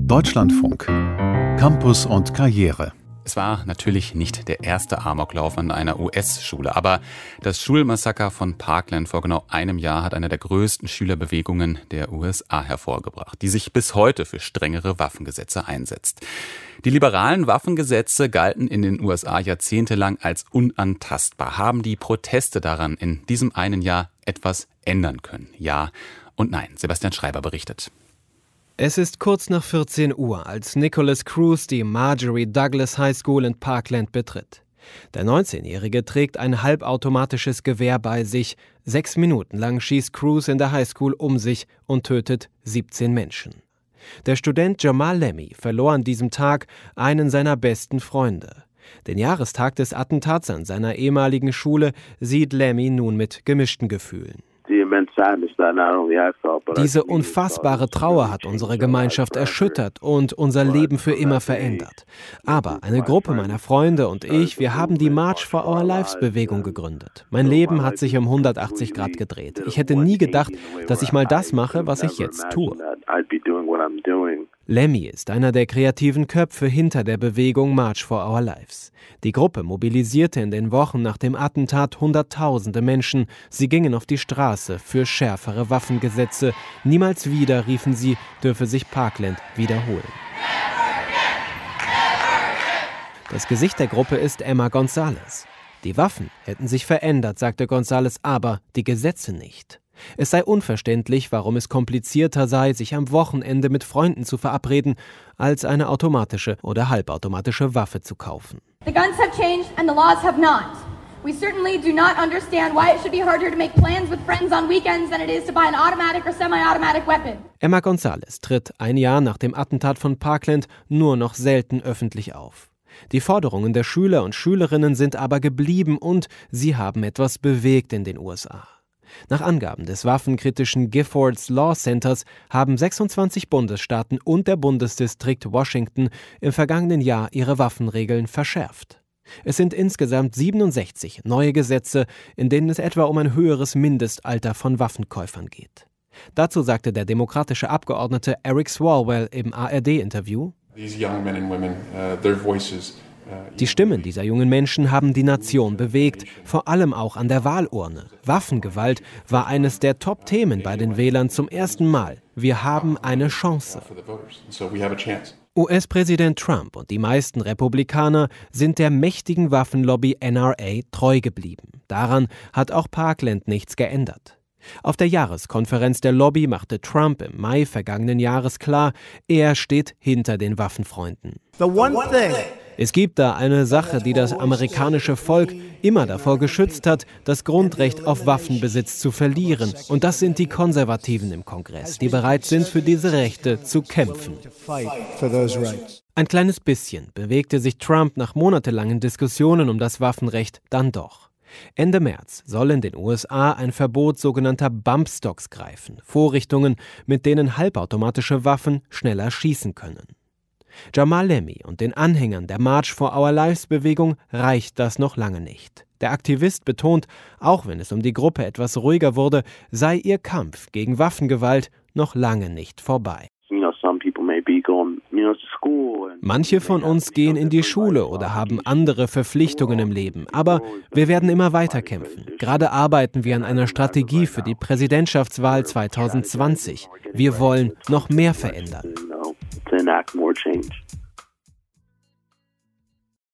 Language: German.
Deutschlandfunk. Campus und Karriere. Es war natürlich nicht der erste Amoklauf an einer US-Schule, aber das Schulmassaker von Parkland vor genau einem Jahr hat eine der größten Schülerbewegungen der USA hervorgebracht, die sich bis heute für strengere Waffengesetze einsetzt. Die liberalen Waffengesetze galten in den USA jahrzehntelang als unantastbar. Haben die Proteste daran in diesem einen Jahr etwas ändern können? Ja und nein. Sebastian Schreiber berichtet. Es ist kurz nach 14 Uhr, als Nicholas Cruz die Marjory Douglas High School in Parkland betritt. Der 19-Jährige trägt ein halbautomatisches Gewehr bei sich. 6 Minuten lang schießt Cruz in der High School um sich und tötet 17 Menschen. Der Student Jamal Lemmy verlor an diesem Tag einen seiner besten Freunde. Den Jahrestag des Attentats an seiner ehemaligen Schule sieht Lemmy nun mit gemischten Gefühlen. Diese unfassbare Trauer hat unsere Gemeinschaft erschüttert und unser Leben für immer verändert. Aber eine Gruppe meiner Freunde und ich, wir haben die March for Our Lives Bewegung gegründet. Mein Leben hat sich um 180 Grad gedreht. Ich hätte nie gedacht, dass ich mal das mache, was ich jetzt tue. Lemmy ist einer der kreativen Köpfe hinter der Bewegung March for Our Lives. Die Gruppe mobilisierte in den Wochen nach dem Attentat Hunderttausende Menschen. Sie gingen auf die Straße für schärfere Waffengesetze. Niemals wieder, riefen sie, dürfe sich Parkland wiederholen. Das Gesicht der Gruppe ist Emma Gonzalez. Die Waffen hätten sich verändert, sagte Gonzalez, aber die Gesetze nicht. Es sei unverständlich, warum es komplizierter sei, sich am Wochenende mit Freunden zu verabreden, als eine automatische oder halbautomatische Waffe zu kaufen. The guns have changed and the laws have not. We certainly do not understand why it should be harder to make plans with friends on weekends than it is to buy an automatic or semi-automatic weapon. Emma Gonzalez tritt ein Jahr nach dem Attentat von Parkland nur noch selten öffentlich auf. Die Forderungen der Schüler und Schülerinnen sind aber geblieben und sie haben etwas bewegt in den USA. Nach Angaben des waffenkritischen Giffords Law Centers haben 26 Bundesstaaten und der Bundesdistrikt Washington im vergangenen Jahr ihre Waffenregeln verschärft. Es sind insgesamt 67 neue Gesetze, in denen es etwa um ein höheres Mindestalter von Waffenkäufern geht. Dazu sagte der demokratische Abgeordnete Eric Swalwell im ARD-Interview: Die Stimmen dieser jungen Menschen haben die Nation bewegt, vor allem auch an der Wahlurne. Waffengewalt war eines der Top-Themen bei den Wählern zum ersten Mal. Wir haben eine Chance. US-Präsident Trump und die meisten Republikaner sind der mächtigen Waffenlobby NRA treu geblieben. Daran hat auch Parkland nichts geändert. Auf der Jahreskonferenz der Lobby machte Trump im Mai vergangenen Jahres klar, er steht hinter den Waffenfreunden. Es gibt da eine Sache, die das amerikanische Volk immer davor geschützt hat, das Grundrecht auf Waffenbesitz zu verlieren. Und das sind die Konservativen im Kongress, die bereit sind, für diese Rechte zu kämpfen. Ein kleines bisschen bewegte sich Trump nach monatelangen Diskussionen um das Waffenrecht dann doch. Ende März soll in den USA ein Verbot sogenannter Bumpstocks greifen, Vorrichtungen, mit denen halbautomatische Waffen schneller schießen können. Jamal Lemmy und den Anhängern der March for Our Lives Bewegung reicht das noch lange nicht. Der Aktivist betont, auch wenn es um die Gruppe etwas ruhiger wurde, sei ihr Kampf gegen Waffengewalt noch lange nicht vorbei. Manche von uns gehen in die Schule oder haben andere Verpflichtungen im Leben, aber wir werden immer weiter kämpfen. Gerade arbeiten wir an einer Strategie für die Präsidentschaftswahl 2020. Wir wollen noch mehr verändern. To enact more change.